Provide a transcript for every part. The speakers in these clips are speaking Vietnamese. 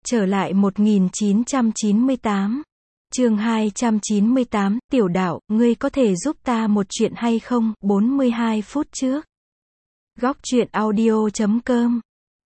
Trở lại 1998. Chương 298, Tiểu Đạo, ngươi có thể giúp ta một chuyện hay không? 42 phút trước. Góc truyện audio.com.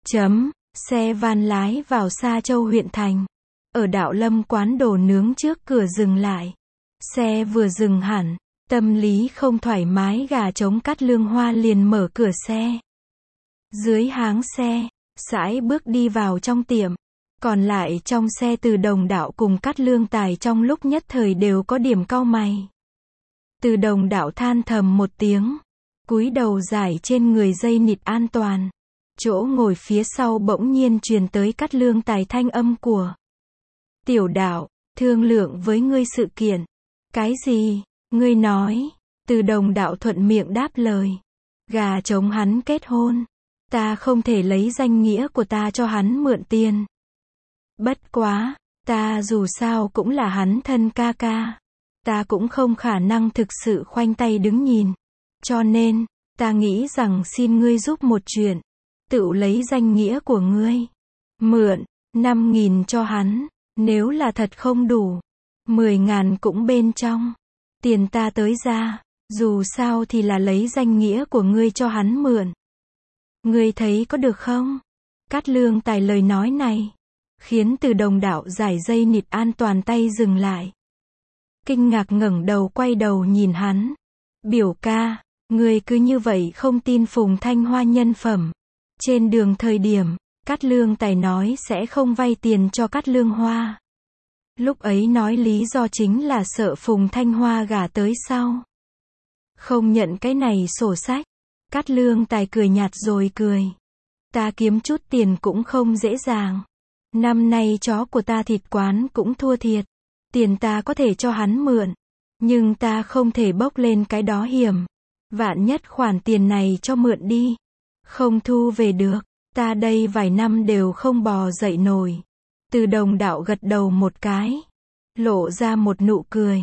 Xe van lái vào Sa Châu huyện thành. Ở Đạo Lâm quán đồ nướng trước cửa dừng lại. Xe vừa dừng hẳn, tâm lý không thoải mái Gà Trống Cát Lương Hoa liền mở cửa xe. Dưới háng xe, sải bước đi vào trong tiệm. Còn lại trong xe Từ Đồng Đạo cùng Cát Lương Tài trong lúc nhất thời đều có điểm cau mày. Từ Đồng Đạo than thầm một tiếng, cúi đầu giải trên người dây nịt an toàn. Chỗ ngồi phía sau bỗng nhiên truyền tới Cát Lương Tài thanh âm của Tiểu Đạo, thương lượng với ngươi sự kiện. Cái gì? Ngươi nói. Từ Đồng Đạo thuận miệng đáp lời. Gà trống hắn kết hôn. Ta không thể lấy danh nghĩa của ta cho hắn mượn tiền. Bất quá, ta dù sao cũng là hắn thân ca ca. Ta cũng không khả năng thực sự khoanh tay đứng nhìn. Cho nên, ta nghĩ rằng xin ngươi giúp một chuyện. Tự lấy danh nghĩa của ngươi. Mượn, 5.000 cho hắn. Nếu là thật không đủ, 10.000 cũng bên trong. Tiền ta tới ra, dù sao thì là lấy danh nghĩa của ngươi cho hắn mượn. Ngươi thấy có được không? Cát Lương Tài lời nói này khiến Từ Đồng Đạo giải dây nịt an toàn tay dừng lại. Kinh ngạc ngẩng đầu quay đầu nhìn hắn. Biểu ca, ngươi cứ như vậy không tin Phùng Thanh Hoa nhân phẩm. Trên đường thời điểm, Cát Lương Tài nói sẽ không vay tiền cho Cát Lương Hoa. Lúc ấy nói lý do chính là sợ Phùng Thanh Hoa gả tới sau. Không nhận cái này sổ sách. Cát Lương Tài cười nhạt rồi cười. Ta kiếm chút tiền cũng không dễ dàng. Năm nay chó của ta thịt quán cũng thua thiệt. Tiền ta có thể cho hắn mượn. Nhưng ta không thể bốc lên cái đó hiểm. Vạn nhất khoản tiền này cho mượn đi. Không thu về được. Ta đây vài năm đều không bò dậy nổi. Từ Đồng Đạo gật đầu một cái. Lộ ra một nụ cười.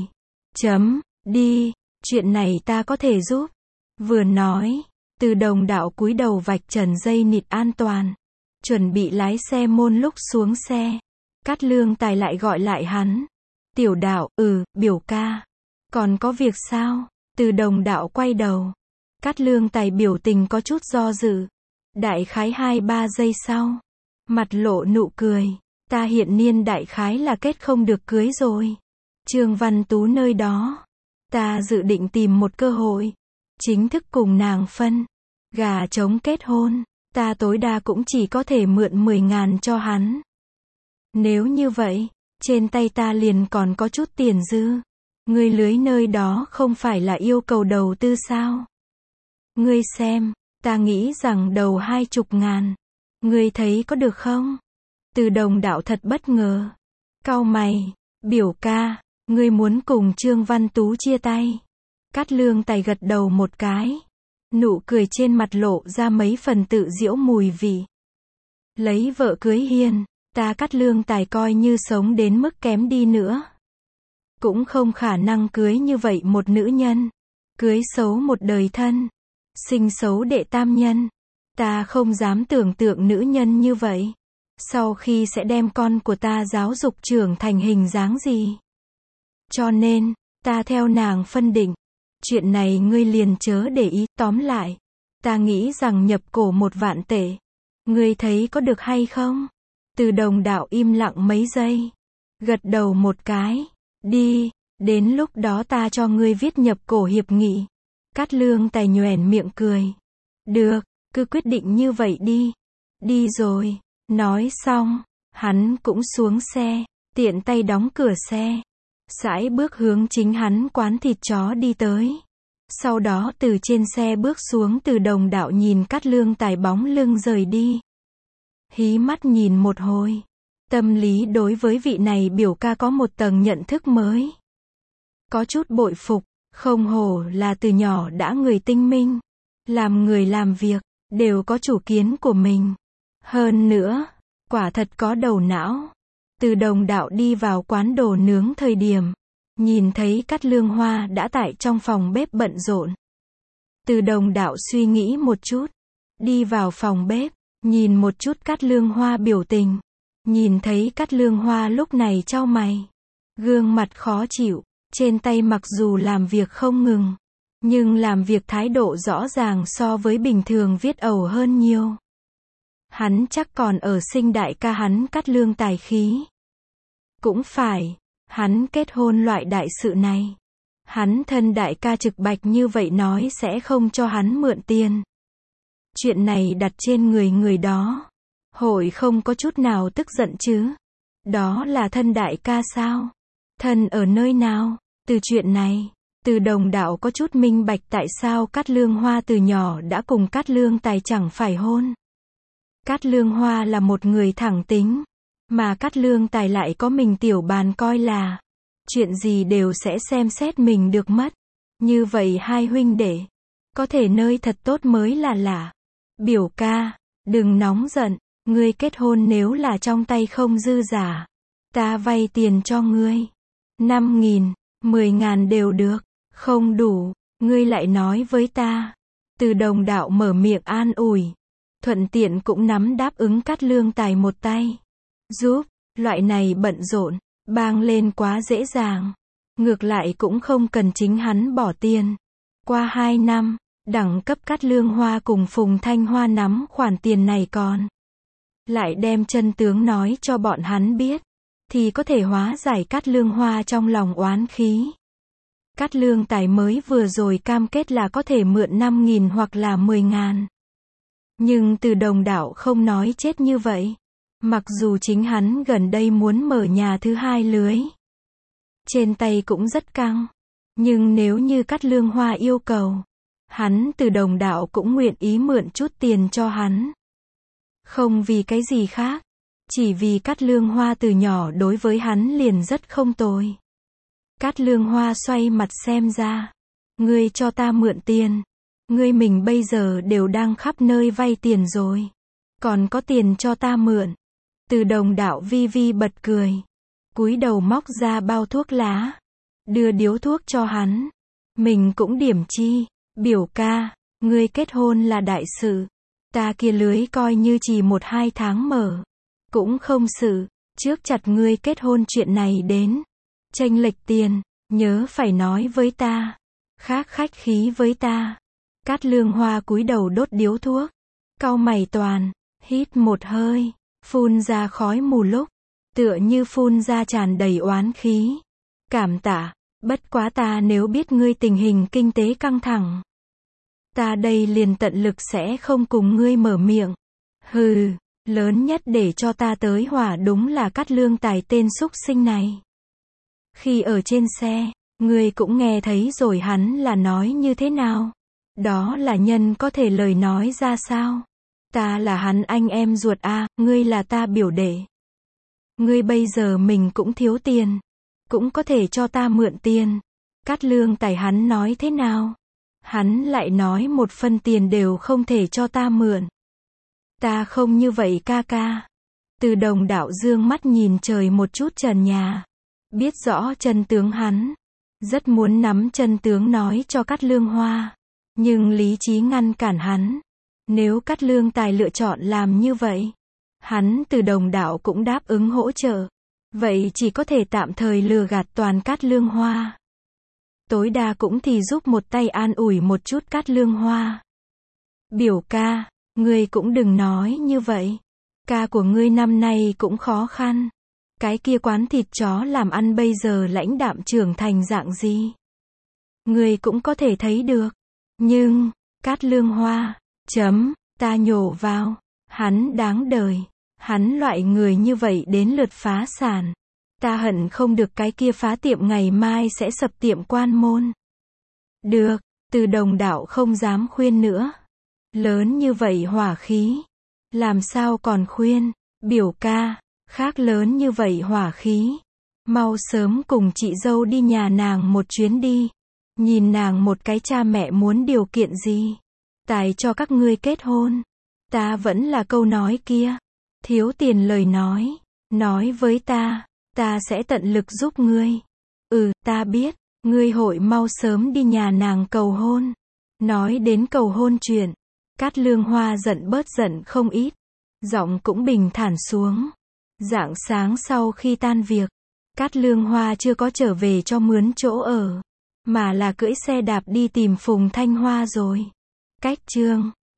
Đi, chuyện này ta có thể giúp. Vừa nói, Từ Đồng Đạo cúi đầu vạch trần dây nịt an toàn. Chuẩn bị lái xe môn lúc xuống xe. Cát Lương Tài lại gọi lại hắn. Tiểu Đạo, biểu ca. Còn có việc sao? Từ Đồng Đạo quay đầu. Cát Lương Tài biểu tình có chút do dự. Đại khái 2-3 giây sau. Mặt lộ nụ cười. Ta hiện niên đại khái là kết không được cưới rồi. Trương Văn Tú nơi đó. Ta dự định tìm một cơ hội. Chính thức cùng nàng phân. Gà trống kết hôn. Ta tối đa cũng chỉ có thể mượn 10.000 cho hắn. Nếu như vậy, trên tay ta liền còn có chút tiền dư. Ngươi lưới nơi đó không phải là yêu cầu đầu tư sao? Ngươi xem, ta nghĩ rằng đầu 20.000. Ngươi thấy có được không? Từ Đồng Đạo thật bất ngờ. Cau mày, biểu ca, ngươi muốn cùng Trương Văn Tú chia tay. Cát Lương Tài gật đầu một cái. Nụ cười trên mặt lộ ra mấy phần tự giễu mùi vị. Lấy vợ cưới hiền, ta Cát Lương Tài coi như sống đến mức kém đi nữa. Cũng không khả năng cưới như vậy một nữ nhân. Cưới xấu một đời thân. Sinh xấu đệ tam nhân. Ta không dám tưởng tượng nữ nhân như vậy. Sau khi sẽ đem con của ta giáo dục trưởng thành hình dáng gì. Cho nên, ta theo nàng phân định. Chuyện này ngươi liền chớ để ý. Tóm lại, ta nghĩ rằng nhập cổ 1 vạn tệ. Ngươi thấy có được hay không? Từ Đồng Đạo im lặng mấy giây. Gật đầu một cái. Đi, đến lúc đó ta cho ngươi viết nhập cổ hiệp nghị. Cát Lương Tài nhoẻn miệng cười. Được, cứ quyết định như vậy đi. Đi rồi. Nói xong, hắn cũng xuống xe, tiện tay đóng cửa xe. Sải bước hướng chính hắn quán thịt chó đi tới. Sau đó từ trên xe bước xuống. Từ Đồng Đạo nhìn Cát Lương Tài bóng lưng rời đi. Hí mắt nhìn một hồi. Tâm lý đối với vị này biểu ca có một tầng nhận thức mới. Có chút bội phục, không hổ là từ nhỏ đã người tinh minh. Làm người làm việc, đều có chủ kiến của mình. Hơn nữa, quả thật có đầu não. Từ Đồng Đạo đi vào quán đồ nướng thời điểm. Nhìn thấy Cát Lương Hoa đã tại trong phòng bếp bận rộn. Từ Đồng Đạo suy nghĩ một chút. Đi vào phòng bếp, nhìn một chút Cát Lương Hoa biểu tình. Nhìn thấy Cát Lương Hoa lúc này chau mày, gương mặt khó chịu, trên tay mặc dù làm việc không ngừng, nhưng làm việc thái độ rõ ràng so với bình thường viết ẩu hơn nhiều. Hắn chắc còn ở sinh đại ca hắn Cát Lương tài khí. Cũng phải, hắn kết hôn loại đại sự này. Hắn thân đại ca trực bạch như vậy nói sẽ không cho hắn mượn tiền. Chuyện này đặt trên người người đó, hội không có chút nào tức giận chứ. Đó là thân đại ca sao? Thân ở nơi nào? Từ chuyện này, Từ Đồng Đạo có chút minh bạch tại sao Cát Lương Hoa từ nhỏ đã cùng Cát Lương Tài chẳng phải hôn. Cát Lương Hoa là một người thẳng tính, mà Cát Lương Tài lại có mình tiểu bàn coi là chuyện gì đều sẽ xem xét mình được mất. Như vậy hai huynh đệ có thể nơi thật tốt mới là lạ. Biểu ca, đừng nóng giận, ngươi kết hôn nếu là trong tay không dư giả, ta vay tiền cho ngươi. 5.000, 10.000 đều được, không đủ, ngươi lại nói với ta. Từ Đồng Đạo mở miệng an ủi, thuận tiện cũng nắm đáp ứng Cát Lương Tài một tay. Giúp, loại này bận rộn, bang lên quá dễ dàng. Ngược lại cũng không cần chính hắn bỏ tiền. Qua 2 năm, đẳng cấp Cát Lương Hoa cùng Phùng Thanh Hoa nắm khoản tiền này còn. Lại đem chân tướng nói cho bọn hắn biết, thì có thể hóa giải Cát Lương Hoa trong lòng oán khí. Cát Lương Tài mới vừa rồi cam kết là có thể mượn 5.000 hoặc là 10.000. Nhưng Từ Đồng Đạo không nói chết như vậy. Mặc dù chính hắn gần đây muốn mở nhà thứ hai lưới, trên tay cũng rất căng. Nhưng nếu như Cát Lương Hoa yêu cầu, hắn Từ Đồng Đạo cũng nguyện ý mượn chút tiền cho hắn. Không vì cái gì khác, chỉ vì Cát Lương Hoa từ nhỏ đối với hắn liền rất không tồi. Cát Lương Hoa xoay mặt xem ra, ngươi cho ta mượn tiền, ngươi mình bây giờ đều đang khắp nơi vay tiền rồi, còn có tiền cho ta mượn. Từ Đồng Đạo vi vi bật cười, cúi đầu móc ra bao thuốc lá, đưa điếu thuốc cho hắn. Mình cũng điểm chi, biểu ca, ngươi kết hôn là đại sự, ta kia lưới coi như chỉ 1-2 tháng mở, cũng không sự, trước chặt ngươi kết hôn chuyện này đến. Chênh lệch tiền, nhớ phải nói với ta, khác khách khí với ta. Cát Lương Hoa cúi đầu đốt điếu thuốc, cau mày toàn, hít một hơi, phun ra khói mù lúc, tựa như phun ra tràn đầy oán khí. Cảm tạ, bất quá ta nếu biết ngươi tình hình kinh tế căng thẳng, ta đây liền tận lực sẽ không cùng ngươi mở miệng. Hừ, lớn nhất để cho ta tới hỏa đúng là Cát Lương Tài tên xúc sinh này. Khi ở trên xe, ngươi cũng nghe thấy rồi hắn là nói như thế nào. Đó là nhân có thể lời nói ra sao. Ta là hắn anh em ruột a, ngươi là ta biểu đệ. Ngươi bây giờ mình cũng thiếu tiền, cũng có thể cho ta mượn tiền. Cát Lương Tài hắn nói thế nào? Hắn lại nói 1 phân tiền đều không thể cho ta mượn. Ta không như vậy ca ca. Từ Đồng Đạo dương mắt nhìn trời một chút trần nhà. Biết rõ chân tướng hắn. Rất muốn nắm chân tướng nói cho Cát Lương Hoa. Nhưng lý trí ngăn cản hắn. Nếu Cát Lương Tài lựa chọn làm như vậy, hắn Từ Đồng Đạo cũng đáp ứng hỗ trợ. Vậy chỉ có thể tạm thời lừa gạt toàn Cát Lương Hoa. Tối đa cũng thì giúp một tay an ủi một chút Cát Lương Hoa. Biểu ca, ngươi cũng đừng nói như vậy. Ca của ngươi năm nay cũng khó khăn. Cái kia quán thịt chó làm ăn bây giờ lãnh đạm trưởng thành dạng gì? Ngươi cũng có thể thấy được. Nhưng, Cát Lương Hoa, ta nhổ vào. Hắn đáng đời. Hắn loại người như vậy đến lượt phá sản. Ta hận không được cái kia phá tiệm ngày mai sẽ sập tiệm quan môn. Được, Từ Đồng Đạo không dám khuyên nữa. Lớn như vậy hỏa khí. Làm sao còn khuyên, biểu ca, khác lớn như vậy hỏa khí. Mau sớm cùng chị dâu đi nhà nàng một chuyến đi. Nhìn nàng một cái cha mẹ muốn điều kiện gì. Tài cho các ngươi kết hôn. Ta vẫn là câu nói kia. Thiếu tiền lời nói với ta sẽ tận lực giúp ngươi. Ta biết, ngươi hội mau sớm đi nhà nàng cầu hôn. Nói đến cầu hôn chuyện, Cát Lương Hoa giận bớt giận không ít, giọng cũng bình thản xuống. Rạng sáng sau khi tan việc, Cát Lương Hoa chưa có trở về cho mướn chỗ ở, mà là cưỡi xe đạp đi tìm Phùng Thanh Hoa rồi. Cách chương